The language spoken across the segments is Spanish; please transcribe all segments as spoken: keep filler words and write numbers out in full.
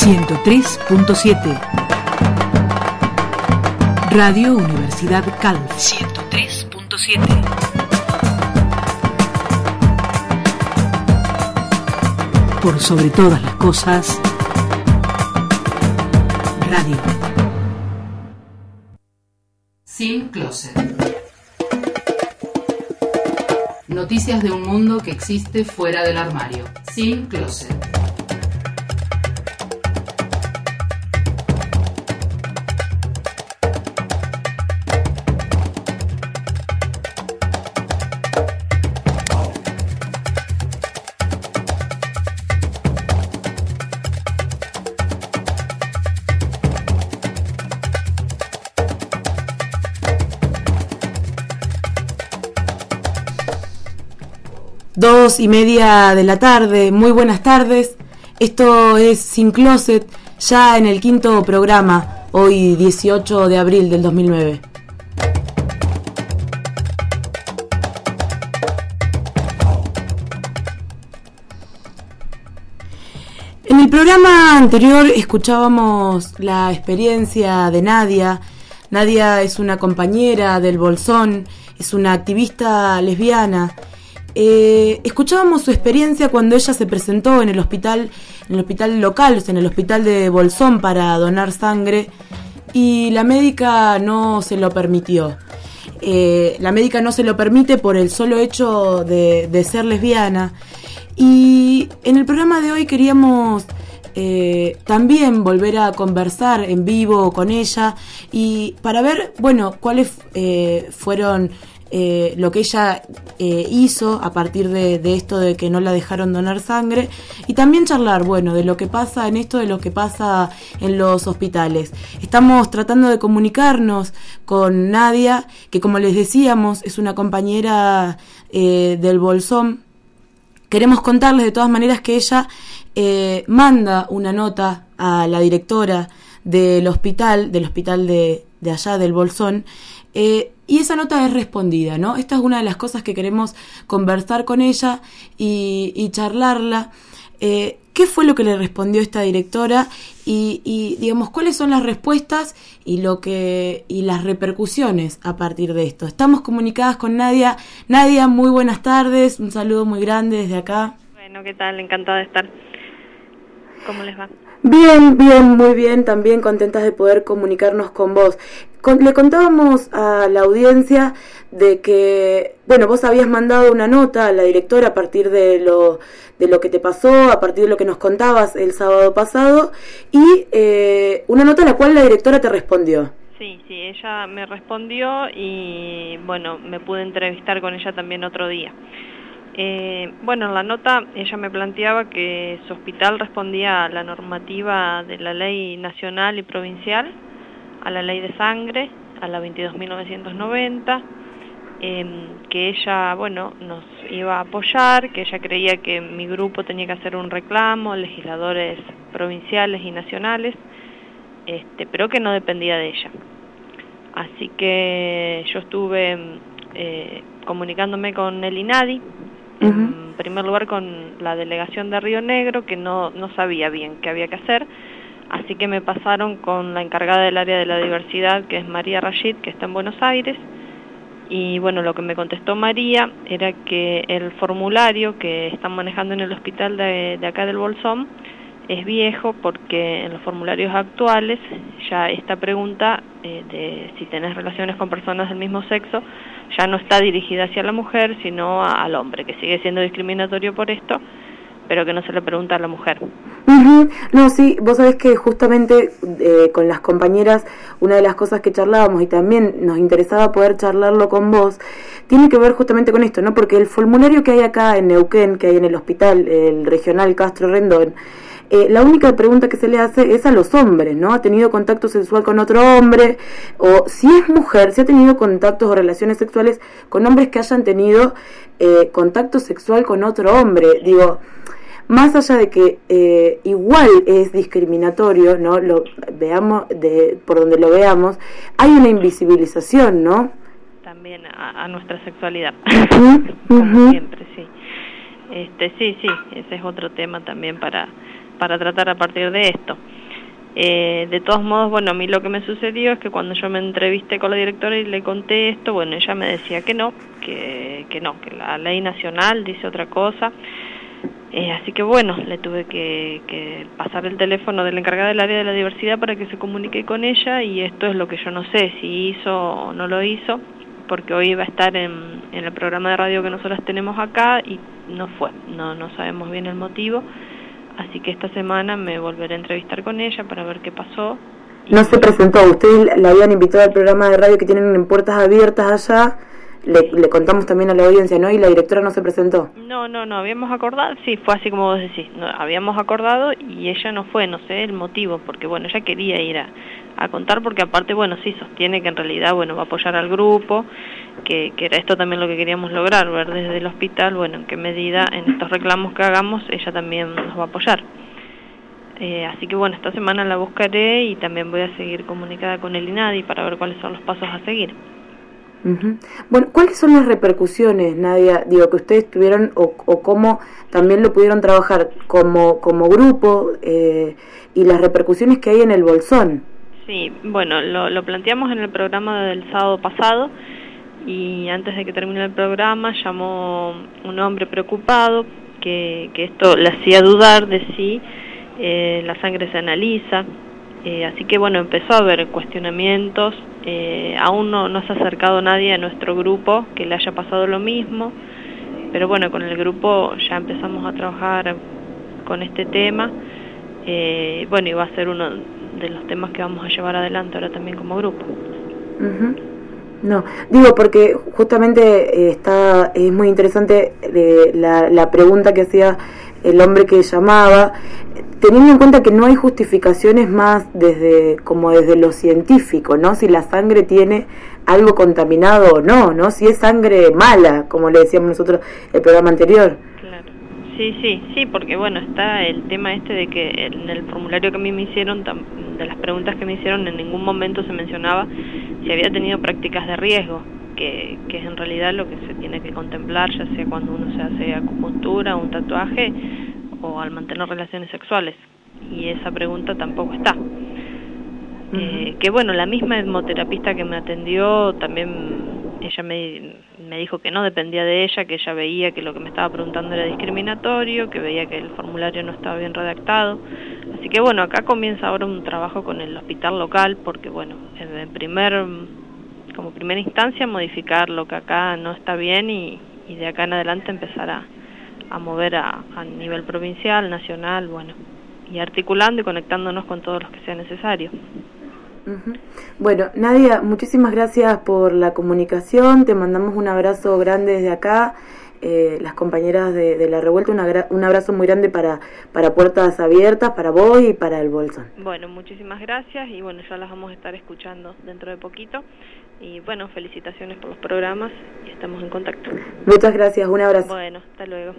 ciento tres punto siete. Radio Universidad Calv. ciento tres punto siete. Por sobre todas las cosas, radio. Sin Closet. Noticias de un mundo que existe fuera del armario. Sin Closet. Dos y media de la tarde, muy buenas tardes. Esto es Sin Closet, ya en el quinto programa, hoy dieciocho de abril del dos mil nueve. En el programa anterior escuchábamos la experiencia de Nadia. Nadia es una compañera del Bolsón, es una activista lesbiana. Eh, escuchábamos su experiencia cuando ella se presentó en el hospital, en el hospital local, o sea, en el hospital de Bolsón para donar sangre, y la médica no se lo permitió. Eh, la médica no se lo permite por el solo hecho de, de ser lesbiana. Y en el programa de hoy queríamos eh, también volver a conversar en vivo con ella y para ver, bueno, cuáles eh, fueron Eh, lo que ella eh, hizo a partir de, de esto de que no la dejaron donar sangre, y también charlar, bueno, de lo que pasa en esto, de lo que pasa en los hospitales. Estamos tratando de comunicarnos con Nadia, que como les decíamos es una compañera eh, del Bolsón. Queremos contarles de todas maneras que ella eh, manda una nota a la directora del hospital, del hospital de, de allá del Bolsón, eh, y esa nota es respondida, ¿no? Esta es una de las cosas que queremos conversar con ella y, y charlarla. Eh, ¿Qué fue lo que le respondió esta directora? Y, y digamos, ¿cuáles son las respuestas y lo que y las repercusiones a partir de esto? Estamos comunicadas con Nadia. Nadia, muy buenas tardes. Un saludo muy grande desde acá. Bueno, ¿qué tal? Encantada de estar. ¿Cómo les va? Bien, bien, muy bien, también contentas de poder comunicarnos con vos. Con, le contábamos a la audiencia de que, bueno, vos habías mandado una nota a la directora a partir de lo de lo que te pasó, a partir de lo que nos contabas el sábado pasado, y eh, una nota a la cual la directora te respondió. Sí, sí, ella me respondió y, bueno, me pude entrevistar con ella también otro día. Eh, bueno, en la nota ella me planteaba que su hospital respondía a la normativa de la ley nacional y provincial, a la ley de sangre, a la veintidós mil novecientos noventa, eh, que ella, bueno, nos iba a apoyar, que ella creía que mi grupo tenía que hacer un reclamo, legisladores provinciales y nacionales, este, pero que no dependía de ella. Así que yo estuve eh, comunicándome con el INADI, en primer lugar con la delegación de Río Negro, que no, no sabía bien qué había que hacer, así que me pasaron con la encargada del área de la diversidad, que es María Rashid, que está en Buenos Aires, y bueno, lo que me contestó María era que el formulario que están manejando en el hospital de, de acá del Bolsón es viejo, porque en los formularios actuales ya esta pregunta eh, de si tenés relaciones con personas del mismo sexo ya no está dirigida hacia la mujer, sino a, al hombre, que sigue siendo discriminatorio por esto, pero que no se le pregunta a la mujer. Uh-huh. No, sí, vos sabés que justamente eh, con las compañeras una de las cosas que charlábamos, y también nos interesaba poder charlarlo con vos, tiene que ver justamente con esto, ¿no? Porque el formulario que hay acá en Neuquén, que hay en el hospital, el regional Castro Rendón, Eh, la única pregunta que se le hace es a los hombres, ¿no? ¿Ha tenido contacto sexual con otro hombre? O si es mujer, si ha tenido contactos o relaciones sexuales con hombres que hayan tenido eh, contacto sexual con otro hombre. Digo, más allá de que eh, igual es discriminatorio, ¿no? Lo veamos de por donde lo veamos, hay una invisibilización, ¿no? También a, a nuestra sexualidad, uh-huh. como Uh-huh. siempre, sí. Este, sí, sí, ese es otro tema también para, para tratar a partir de esto. Eh, de todos modos, bueno, a mí lo que me sucedió es que cuando yo me entrevisté con la directora y le conté esto, bueno, ella me decía que no, que, que no, que la ley nacional dice otra cosa. Eh, así que bueno, le tuve que, que pasar el teléfono de la encargada del área de la diversidad para que se comunique con ella, y esto es lo que yo no sé, si hizo o no lo hizo, porque hoy iba a estar en, en el programa de radio que nosotros tenemos acá y no fue, no, no sabemos bien el motivo. Así que esta semana me volveré a entrevistar con ella para ver qué pasó. No se presentó, ustedes la habían invitado al programa de radio que tienen en Puertas Abiertas allá, le, le contamos también a la audiencia, ¿no? Y la directora no se presentó. No, no, no, habíamos acordado, sí, fue así como vos decís, no, habíamos acordado y ella no fue, no sé el motivo, porque bueno, ella quería ir a, a contar, porque aparte, bueno, sí, sostiene que en realidad, bueno, va a apoyar al grupo, que, que era esto también lo que queríamos lograr, ver desde el hospital, bueno, en qué medida en estos reclamos que hagamos ella también nos va a apoyar. Eh, así que bueno, esta semana la buscaré y también voy a seguir comunicada con el INADI para ver cuáles son los pasos a seguir. Uh-huh. Bueno, ¿cuáles son las repercusiones, Nadia, digo, que ustedes tuvieron o, o cómo también lo pudieron trabajar como, como grupo eh, y las repercusiones que hay en el Bolsón? Sí, bueno, lo, lo planteamos en el programa del sábado pasado y antes de que termine el programa llamó un hombre preocupado que, que esto le hacía dudar de si eh, la sangre se analiza. Eh, así que bueno, empezó a haber cuestionamientos, eh, aún no, no se ha acercado nadie a nuestro grupo que le haya pasado lo mismo, pero bueno, con el grupo ya empezamos a trabajar con este tema, eh, bueno, y va a ser uno de los temas que vamos a llevar adelante ahora también como grupo. Uh-huh. No, digo porque justamente eh, está es muy interesante eh, la, la pregunta que hacía el hombre que llamaba, teniendo en cuenta que no hay justificaciones más desde como desde lo científico, ¿no? Si la sangre tiene algo contaminado o no, ¿no? Si es sangre mala, como le decíamos nosotros el programa anterior. Claro. Sí, sí, sí, porque bueno, está el tema este de que en el formulario que a mí me hicieron, de las preguntas que me hicieron, en ningún momento se mencionaba si había tenido prácticas de riesgo, que, que es en realidad lo que se tiene que contemplar, ya sea cuando uno se hace acupuntura, un tatuaje, o al mantener relaciones sexuales, y esa pregunta tampoco está. Uh-huh. Eh, que bueno, la misma hemoterapista que me atendió también, ella me, me dijo que no dependía de ella, que ella veía que lo que me estaba preguntando era discriminatorio, que veía que el formulario no estaba bien redactado. Así que bueno, acá comienza ahora un trabajo con el hospital local, porque bueno, en primer, como primera instancia modificar lo que acá no está bien y, y de acá en adelante empezar a, a mover a, a nivel provincial, nacional, bueno, y articulando y conectándonos con todos los que sea necesario. Uh-huh. Bueno, Nadia, muchísimas gracias por la comunicación, te mandamos un abrazo grande desde acá, eh, las compañeras de, de La Revuelta, una gra- un abrazo muy grande para, para Puertas Abiertas, para vos y para el Bolsón. Bueno, muchísimas gracias y bueno, ya las vamos a estar escuchando dentro de poquito y bueno, felicitaciones por los programas y estamos en contacto. Muchas gracias, un abrazo. Bueno, hasta luego.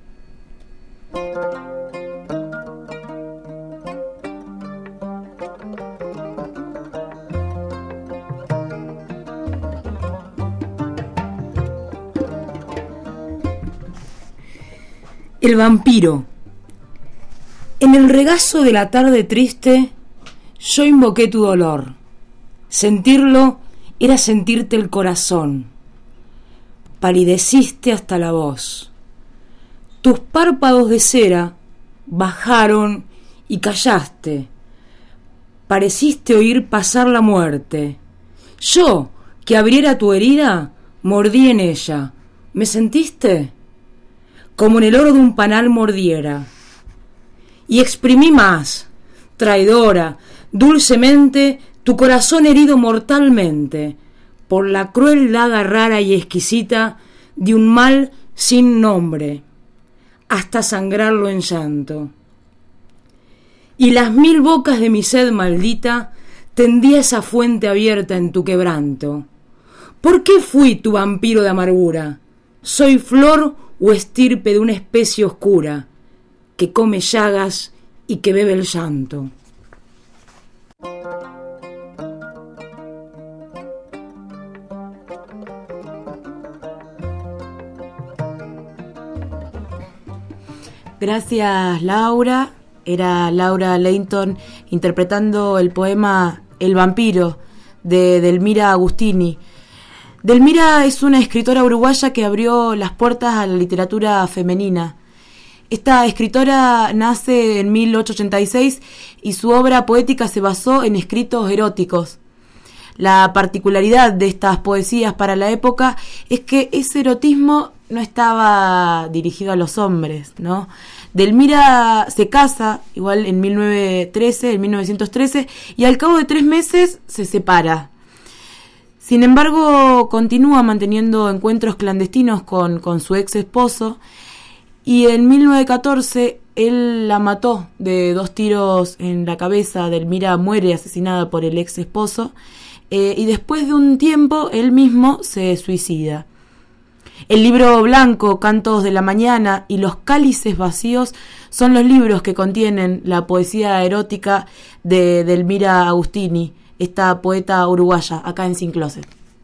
El vampiro. En el regazo de la tarde triste, yo invoqué tu dolor. Sentirlo era sentirte el corazón. Palideciste hasta la voz. Tus párpados de cera bajaron y callaste. Pareciste oír pasar la muerte. Yo, que abriera tu herida, mordí en ella. ¿Me sentiste? Como en el oro de un panal mordiera. Y exprimí más, traidora, dulcemente, tu corazón herido mortalmente, por la cruel daga rara y exquisita de un mal sin nombre, hasta sangrarlo en llanto. Y las mil bocas de mi sed maldita tendí esa fuente abierta en tu quebranto. ¿Por qué fui tu vampiro de amargura? Soy flor o estirpe de una especie oscura, que come llagas y que bebe el llanto. Gracias, Laura. era Laura Leighton interpretando el poema El vampiro de Delmira Agustini. Delmira es una escritora uruguaya que abrió las puertas a la literatura femenina. Esta escritora nace en mil ochocientos ochenta y seis y su obra poética se basó en escritos eróticos. La particularidad de estas poesías para la época es que ese erotismo no estaba dirigido a los hombres, ¿no? Delmira se casa, igual en mil novecientos trece, en mil novecientos trece, y al cabo de tres meses se separa. Sin embargo, continúa manteniendo encuentros clandestinos con, con su ex esposo, y en mil novecientos catorce él la mató de dos tiros en la cabeza. Delmira muere asesinada por el ex esposo, eh, y después de un tiempo él mismo se suicida. El libro blanco, Cantos de la Mañana y Los cálices vacíos son los libros que contienen la poesía erótica de Delmira Agustini, esta poeta uruguaya, acá en Sin Closet.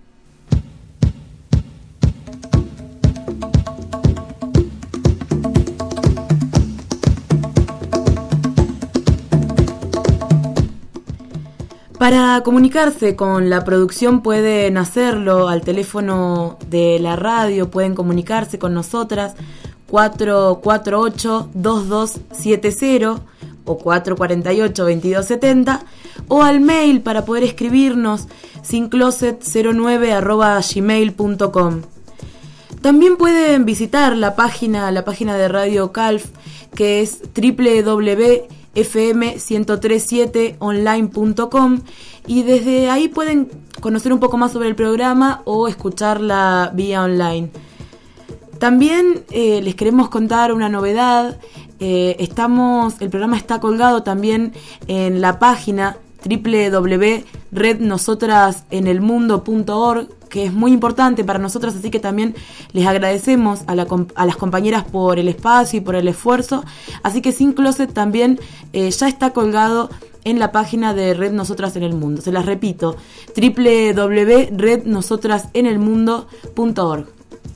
Para comunicarse con la producción pueden hacerlo al teléfono de la radio, pueden comunicarse con nosotras cuatro cuatro ocho, dos dos siete cero o cuatro cuatro ocho, veintidós setenta, o al mail para poder escribirnos sincloset cero nueve arroba gmail punto com. También pueden visitar la página, la página de Radio Calf, que es doble u doble u doble u punto f m ciento tres punto siete online punto com, y desde ahí pueden conocer un poco más sobre el programa o escucharla vía online. También eh, les queremos contar una novedad. Eh, estamos, el programa está colgado también en la página doble u doble u doble u punto red nosotras en el mundo punto org, que es muy importante para nosotras, así que también les agradecemos a, la, a las compañeras por el espacio y por el esfuerzo. Así que Sin Closet también eh, ya está colgado en la página de Red Nosotras en el Mundo. Se las repito, doble u doble u doble u punto red nosotras en el mundo punto org.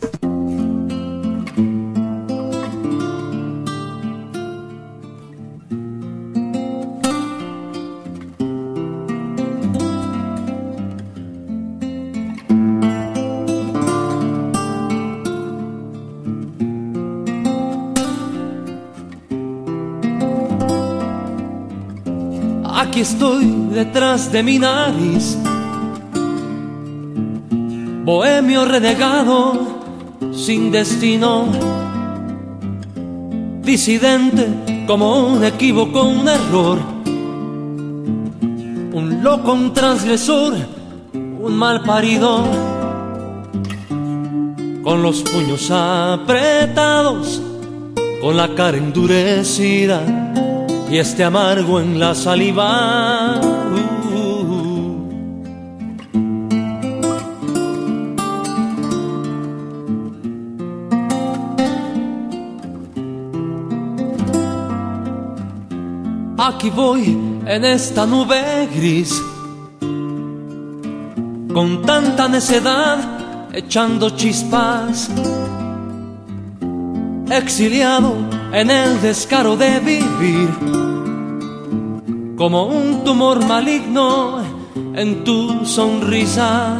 Aquí estoy detrás de mi nariz, bohemio renegado, sin destino, disidente como un equívoco, un error, un loco, un transgresor, un mal parido, con los puños apretados, con la cara endurecida y este amargo en la saliva. Uh, uh, uh. Aquí voy en esta nube gris, con tanta necedad echando chispas, exiliado en el descaro de vivir, como un tumor maligno en tu sonrisa.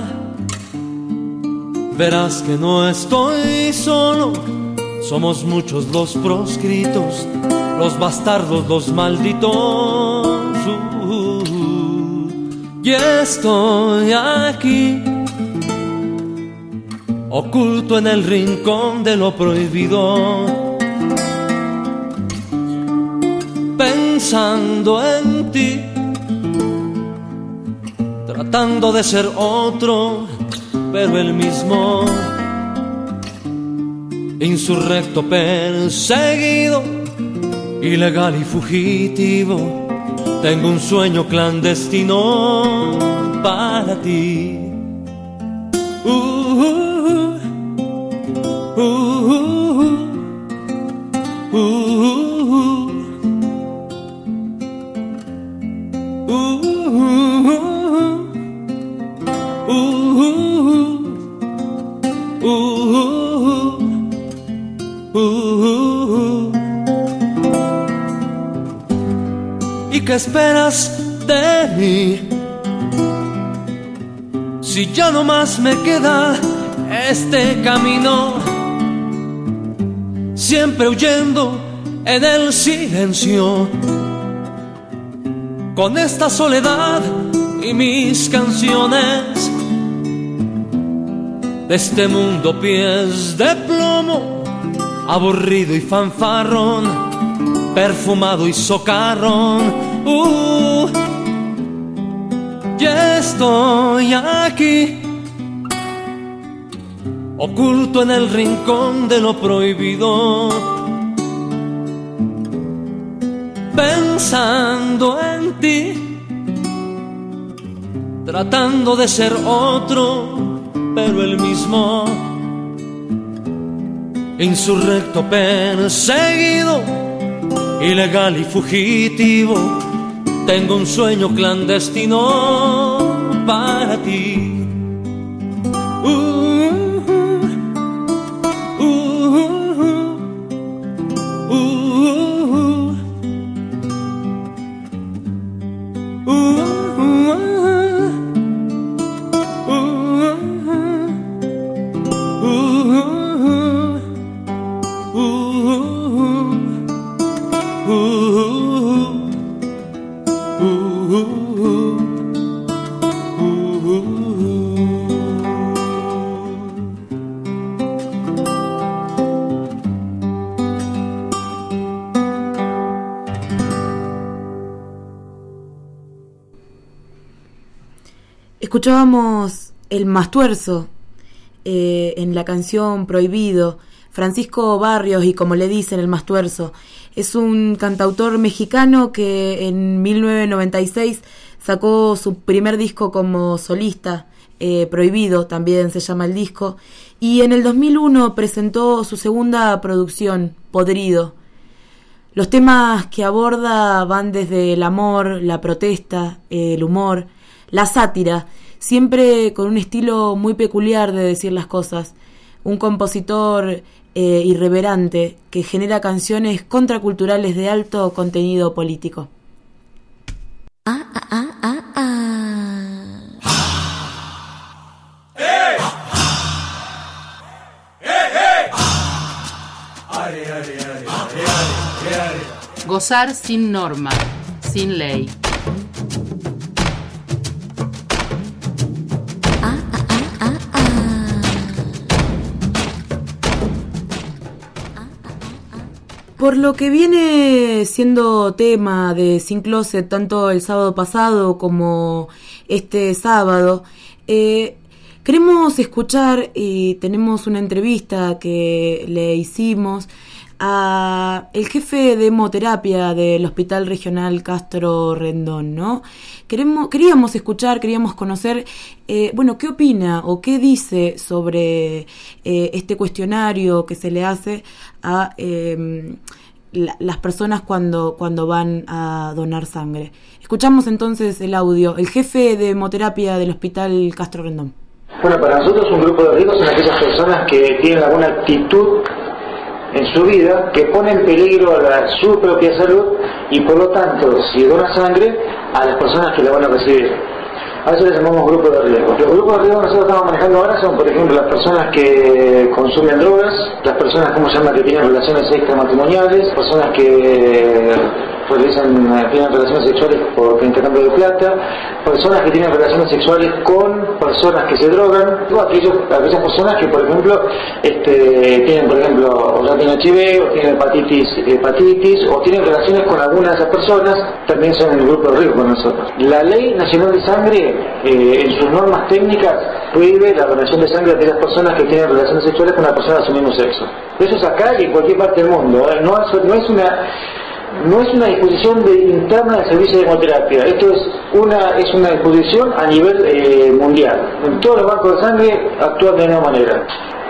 Verás que no estoy solo, somos muchos los proscritos, los bastardos, los malditos. Uh, uh, y estoy aquí, oculto en el rincón de lo prohibido, pensando en ti, tratando de ser otro, pero el mismo, insurrecto, perseguido, ilegal y fugitivo. Tengo un sueño clandestino para ti. Uh, uh, uh, uh, uh, uh. qué esperas de mí? Si ya no más me queda este camino, siempre huyendo en el silencio, con esta soledad y mis canciones, de este mundo pies de plomo, aburrido y fanfarrón, perfumado y socarrón. Uh, ya estoy aquí, oculto en el rincón de lo prohibido, pensando en ti, tratando de ser otro, pero el mismo, insurrecto, perseguido, ilegal y fugitivo. Tengo un sueño clandestino para ti. Uh, uh, uh, uh, uh, uh, uh. Escuchábamos El Mastuerzo eh, en la canción Prohibido. Francisco Barrios, y como le dicen, El Mastuerzo, es un cantautor mexicano que en mil novecientos noventa y seis sacó su primer disco como solista, eh, Prohibido también se llama el disco, y en el dos mil uno presentó su segunda producción, Podrido. Los temas que aborda van desde el amor, la protesta, el humor, la sátira, siempre con un estilo muy peculiar de decir las cosas. Un compositor eh, irreverente que genera canciones contraculturales de alto contenido político. Ah, ah, ah, ah, ah. ¡Hey! ¡Hey, hey! ¡Ay, ay, ay, ay, ay, ay! Gozar sin norma, sin ley. Por lo que viene siendo tema de Sin Closet tanto el sábado pasado como este sábado, eh, queremos escuchar y tenemos una entrevista que le hicimos a el jefe de hemoterapia del Hospital Regional Castro Rendón, ¿no? Queremos, queríamos escuchar, queríamos conocer, eh, bueno, qué opina o qué dice sobre eh, este cuestionario que se le hace a eh, la, las personas cuando, cuando van a donar sangre. Escuchamos entonces el audio. El jefe de hemoterapia del Hospital Castro Rendón. Bueno, para nosotros un grupo de riesgos son aquellas personas que tienen alguna actitud en su vida que pone en peligro la, su propia salud y por lo tanto, si dona sangre, a las personas que la van a recibir. A eso le llamamos grupos de riesgo. Los grupos de riesgo que nosotros estamos manejando ahora son, por ejemplo, las personas que consumen drogas, las personas, ¿cómo se llama?, que tienen relaciones extramatrimoniales, personas que realizan, tienen relaciones sexuales por intercambio de plata, personas que tienen relaciones sexuales con personas que se drogan, o aquellos, aquellas personas que, por ejemplo, este, tienen, por ejemplo, o ya tienen H I V, o tienen hepatitis, hepatitis, o tienen relaciones con alguna de esas personas, también son el grupo de riesgo con nosotros. La Ley Nacional de Sangre, eh, en sus normas técnicas, prohíbe la donación de sangre a aquellas personas que tienen relaciones sexuales con una persona de su mismo sexo. Eso es acá y en cualquier parte del mundo, ¿eh? no, es, no es una... No es una disposición de, interna del servicio de hemoterapia, esto es una es una disposición a nivel eh, mundial. En todos los bancos de sangre actúan de la misma manera.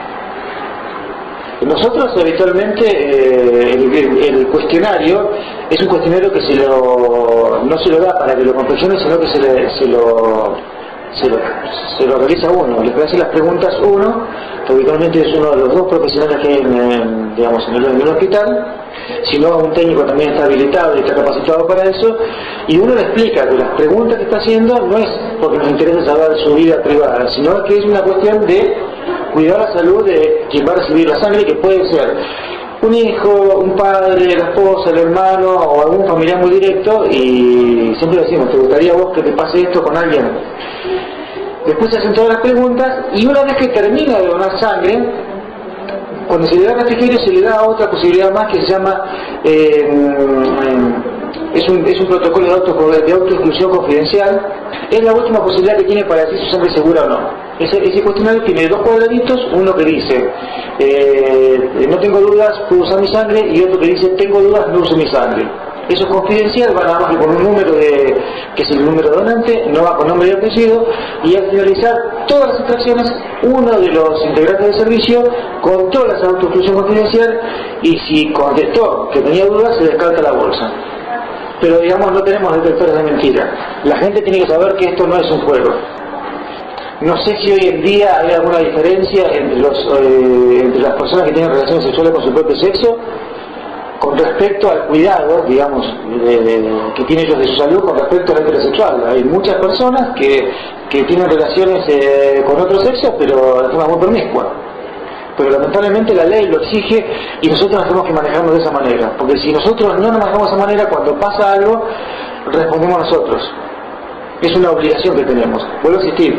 Nosotros habitualmente eh, el, el, el cuestionario es un cuestionario que se lo no se lo da para que lo confeccione, sino que se, le, se lo se lo se lo realiza uno, le hace las preguntas uno, que habitualmente es uno de los dos profesionales que hay en, en, digamos, en el, en el hospital. sino un técnico también está habilitado y está capacitado para eso, y uno le explica que las preguntas que está haciendo no es porque nos interesa saber su vida privada, sino que es una cuestión de cuidar la salud de quien va a recibir la sangre, que puede ser un hijo, un padre, la esposa, el hermano o algún familiar muy directo, y siempre decimos, ¿te gustaría a vos que te pase esto con alguien? Después se hacen todas las preguntas, y una vez que termina de donar sangre, cuando se le da refrigerio se le da otra posibilidad más que se llama eh, es, un, es un protocolo de, auto, de autoexclusión confidencial. Es la última posibilidad que tiene para decir si su sangre es segura o no. Ese, ese cuestionario tiene dos cuadraditos, uno que dice eh, no tengo dudas, puedo usar mi sangre, y otro que dice tengo dudas, no uso mi sangre. Eso es confidencial, va nada más que con un número de, que es el número donante, no va con nombre y apellido, y al finalizar todas las extracciones, uno de los integrantes del servicio controla esa autoexclusión confidencial, y si contestó que tenía dudas, se descarta la bolsa. Pero digamos, no tenemos detectores de mentira. La gente tiene que saber que esto no es un juego. No sé si hoy en día hay alguna diferencia entre, los, eh, entre las personas que tienen relaciones sexuales con su propio sexo con respecto al cuidado, digamos, de, de, que tienen ellos de su salud con respecto al heterosexual. Hay muchas personas que, que tienen relaciones eh, con otro sexo, pero de forma muy promiscua. Pero lamentablemente la ley lo exige y nosotros nos tenemos que manejarnos de esa manera. Porque si nosotros no nos manejamos de esa manera, cuando pasa algo, respondemos nosotros. Es una obligación que tenemos. Vuelvo a insistir.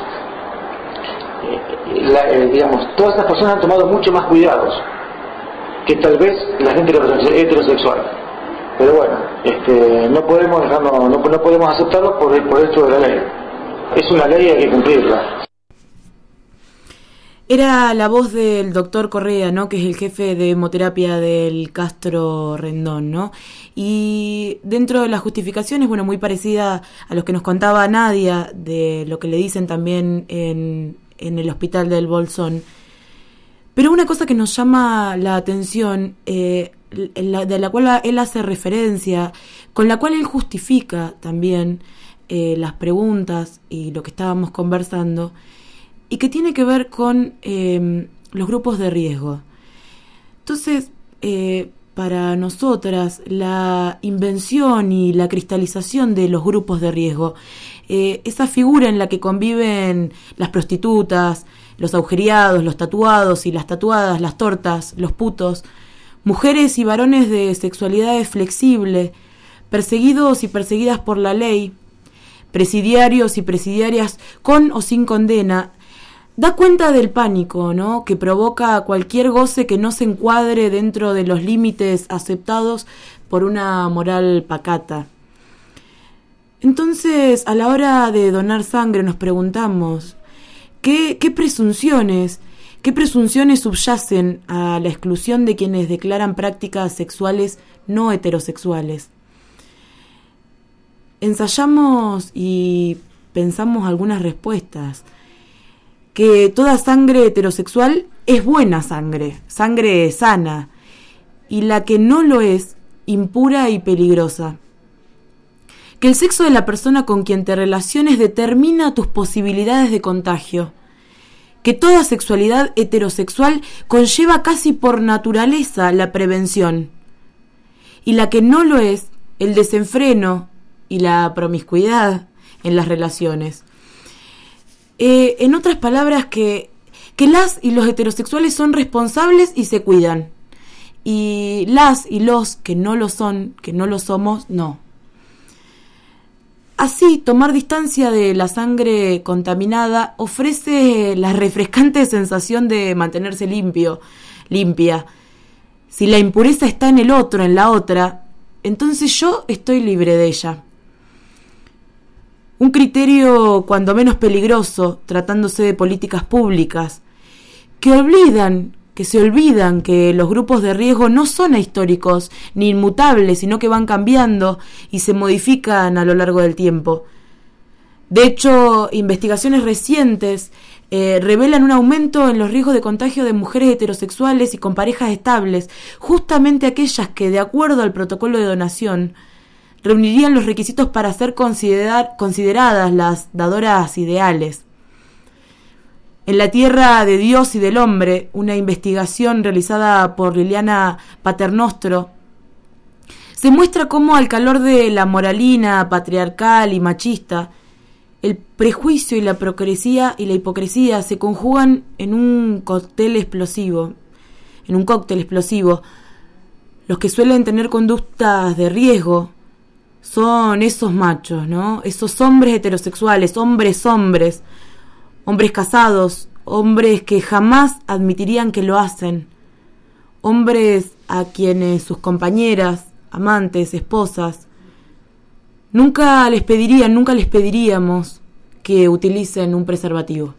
La, eh, digamos, todas estas personas han tomado mucho más cuidados que tal vez la gente heterosexual, pero bueno, este, no podemos dejarnos, no, no podemos aceptarlo por, por esto de la ley. Es una ley y hay que cumplirla. Era la voz del doctor Correa, ¿no? Que es el jefe de hemoterapia del Castro Rendón, ¿no? Y dentro de las justificaciones, bueno, muy parecida a los que nos contaba Nadia, de lo que le dicen también en, en el hospital del Bolsón. Pero una cosa que nos llama la atención, eh, la, de la cual él hace referencia, con la cual él justifica también eh, las preguntas y lo que estábamos conversando, y que tiene que ver con eh, los grupos de riesgo. Entonces, eh, para nosotras, la invención y la cristalización de los grupos de riesgo, eh, esa figura en la que conviven las prostitutas, los agujereados, los tatuados y las tatuadas, las tortas, los putos, mujeres y varones de sexualidades flexibles, perseguidos y perseguidas por la ley, presidiarios y presidiarias con o sin condena, da cuenta del pánico, ¿no?, que provoca cualquier goce que no se encuadre dentro de los límites aceptados por una moral pacata. Entonces, a la hora de donar sangre nos preguntamos, ¿Qué, qué presunciones, qué presunciones subyacen a la exclusión de quienes declaran prácticas sexuales no heterosexuales? Ensayamos y pensamos algunas respuestas. Que toda sangre heterosexual es buena sangre, sangre sana, y la que no lo es, impura y peligrosa. Que el sexo de la persona con quien te relaciones determina tus posibilidades de contagio. Que toda sexualidad heterosexual conlleva casi por naturaleza la prevención. Y la que no lo es, el desenfreno y la promiscuidad en las relaciones. Eh, en otras palabras, que, que las y los heterosexuales son responsables y se cuidan. Y las y los que no lo son, que no lo somos, no. Así, tomar distancia de la sangre contaminada ofrece la refrescante sensación de mantenerse limpio, limpia. Si la impureza está en el otro, en la otra, entonces yo estoy libre de ella. Un criterio cuando menos peligroso, tratándose de políticas públicas, que olvidan, que se olvidan que los grupos de riesgo no son ahistóricos ni inmutables, sino que van cambiando y se modifican a lo largo del tiempo. De hecho, investigaciones recientes eh, revelan un aumento en los riesgos de contagio de mujeres heterosexuales y con parejas estables, justamente aquellas que, de acuerdo al protocolo de donación, reunirían los requisitos para ser considerar, consideradas las dadoras ideales. En la tierra de Dios y del hombre, una investigación realizada por Liliana Paternostro, se muestra cómo al calor de la moralina patriarcal y machista, el prejuicio y la hipocresía y la hipocresía se conjugan en un cóctel explosivo, en un cóctel explosivo. Los que suelen tener conductas de riesgo son esos machos, ¿no? Esos hombres heterosexuales, hombres hombres, hombres casados, hombres que jamás admitirían que lo hacen, hombres a quienes sus compañeras, amantes, esposas, nunca les pedirían, nunca les pediríamos que utilicen un preservativo.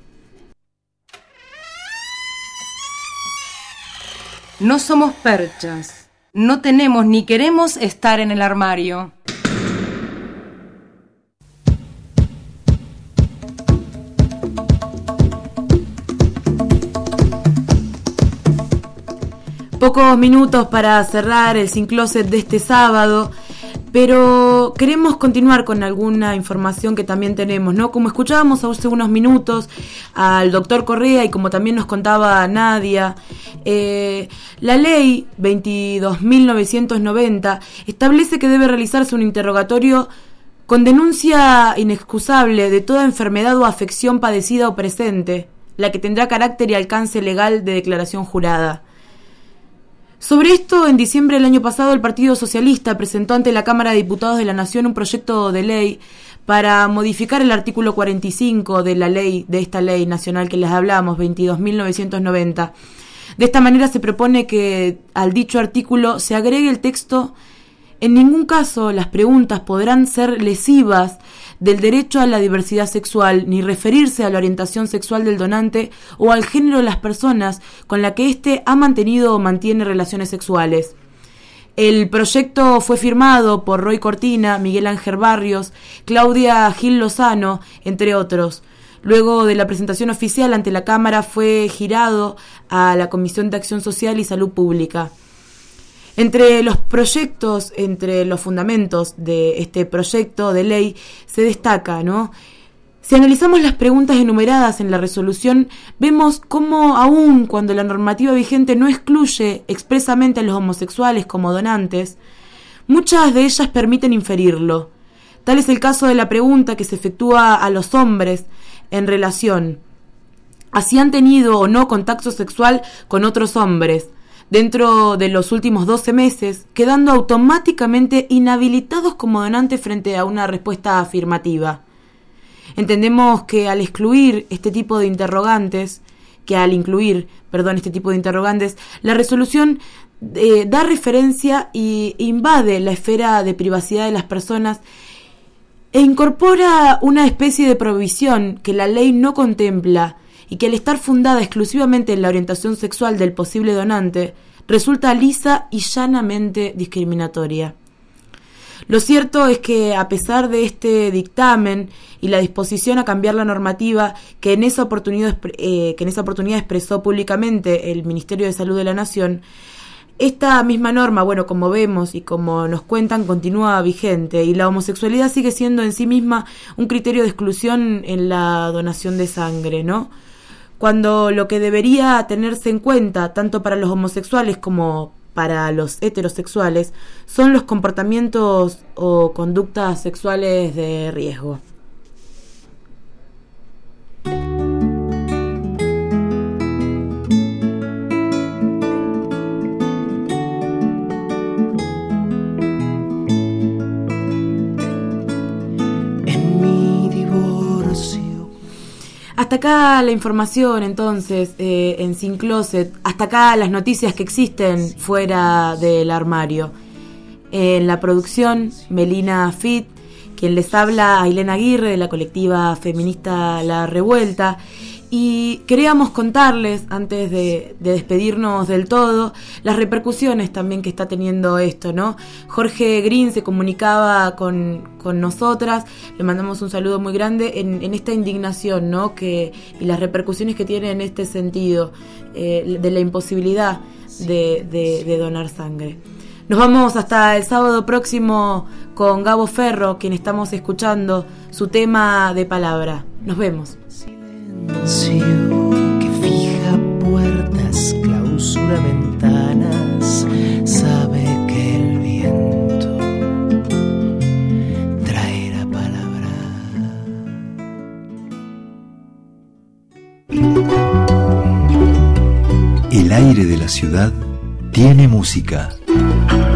No somos perchas, no tenemos ni queremos estar en el armario. Pocos minutos para cerrar el Sin Closet de este sábado, pero queremos continuar con alguna información que también tenemos, ¿no? Como escuchábamos hace unos minutos al doctor Correa y como también nos contaba Nadia, eh, la ley veintidós mil novecientos noventa establece que debe realizarse un interrogatorio con denuncia inexcusable de toda enfermedad o afección padecida o presente, la que tendrá carácter y alcance legal de declaración jurada. Sobre esto, en diciembre del año pasado, el Partido Socialista presentó ante la Cámara de Diputados de la Nación un proyecto de ley para modificar el artículo cuarenta y cinco de la ley, de esta ley nacional que les hablamos, veintidós mil novecientos noventa. De esta manera se propone que al dicho artículo se agregue el texto: en ningún caso las preguntas podrán ser lesivas del derecho a la diversidad sexual, ni referirse a la orientación sexual del donante o al género de las personas con la que éste ha mantenido o mantiene relaciones sexuales. El proyecto fue firmado por Roy Cortina, Miguel Ángel Barrios, Claudia Gil Lozano, entre otros. Luego de la presentación oficial ante la Cámara fue girado a la Comisión de Acción Social y Salud Pública. Entre los proyectos, entre los fundamentos de este proyecto de ley se destaca, ¿no? Si analizamos las preguntas enumeradas en la resolución, vemos cómo aun cuando la normativa vigente no excluye expresamente a los homosexuales como donantes, muchas de ellas permiten inferirlo. Tal es el caso de la pregunta que se efectúa a los hombres en relación a si han tenido o no contacto sexual con otros hombres dentro de los últimos doce meses, quedando automáticamente inhabilitados como donantes frente a una respuesta afirmativa. Entendemos que al excluir este tipo de interrogantes, que al incluir, perdón, este tipo de interrogantes, la resolución eh, da referencia y invade la esfera de privacidad de las personas e incorpora una especie de provisión que la ley no contempla y que al estar fundada exclusivamente en la orientación sexual del posible donante, resulta lisa y llanamente discriminatoria. Lo cierto es que a pesar de este dictamen y la disposición a cambiar la normativa que en esa oportunidad, eh, que en esa oportunidad expresó públicamente el Ministerio de Salud de la Nación, esta misma norma, bueno, como vemos y como nos cuentan, continúa vigente y la homosexualidad sigue siendo en sí misma un criterio de exclusión en la donación de sangre, ¿no? Cuando lo que debería tenerse en cuenta, tanto para los homosexuales como para los heterosexuales, son los comportamientos o conductas sexuales de riesgo. Hasta acá la información, entonces, eh, en Sin Closet. Hasta acá las noticias que existen fuera del armario. En la producción, Melina Fit, quien les habla, Ailén Aguirre, de la colectiva feminista La Revuelta. Y queríamos contarles, antes de, de despedirnos del todo, las repercusiones también que está teniendo esto, ¿no? Jorge Green se comunicaba con, con nosotras, le mandamos un saludo muy grande en, en esta indignación, ¿no? Que, y las repercusiones que tiene en este sentido, eh, de la imposibilidad de, de, de donar sangre. Nos vamos hasta el sábado próximo con Gabo Ferro, quien estamos escuchando su tema de palabra. Nos vemos. See you. abre ventanas, sabe que el viento trae la palabra. El aire de la ciudad tiene música.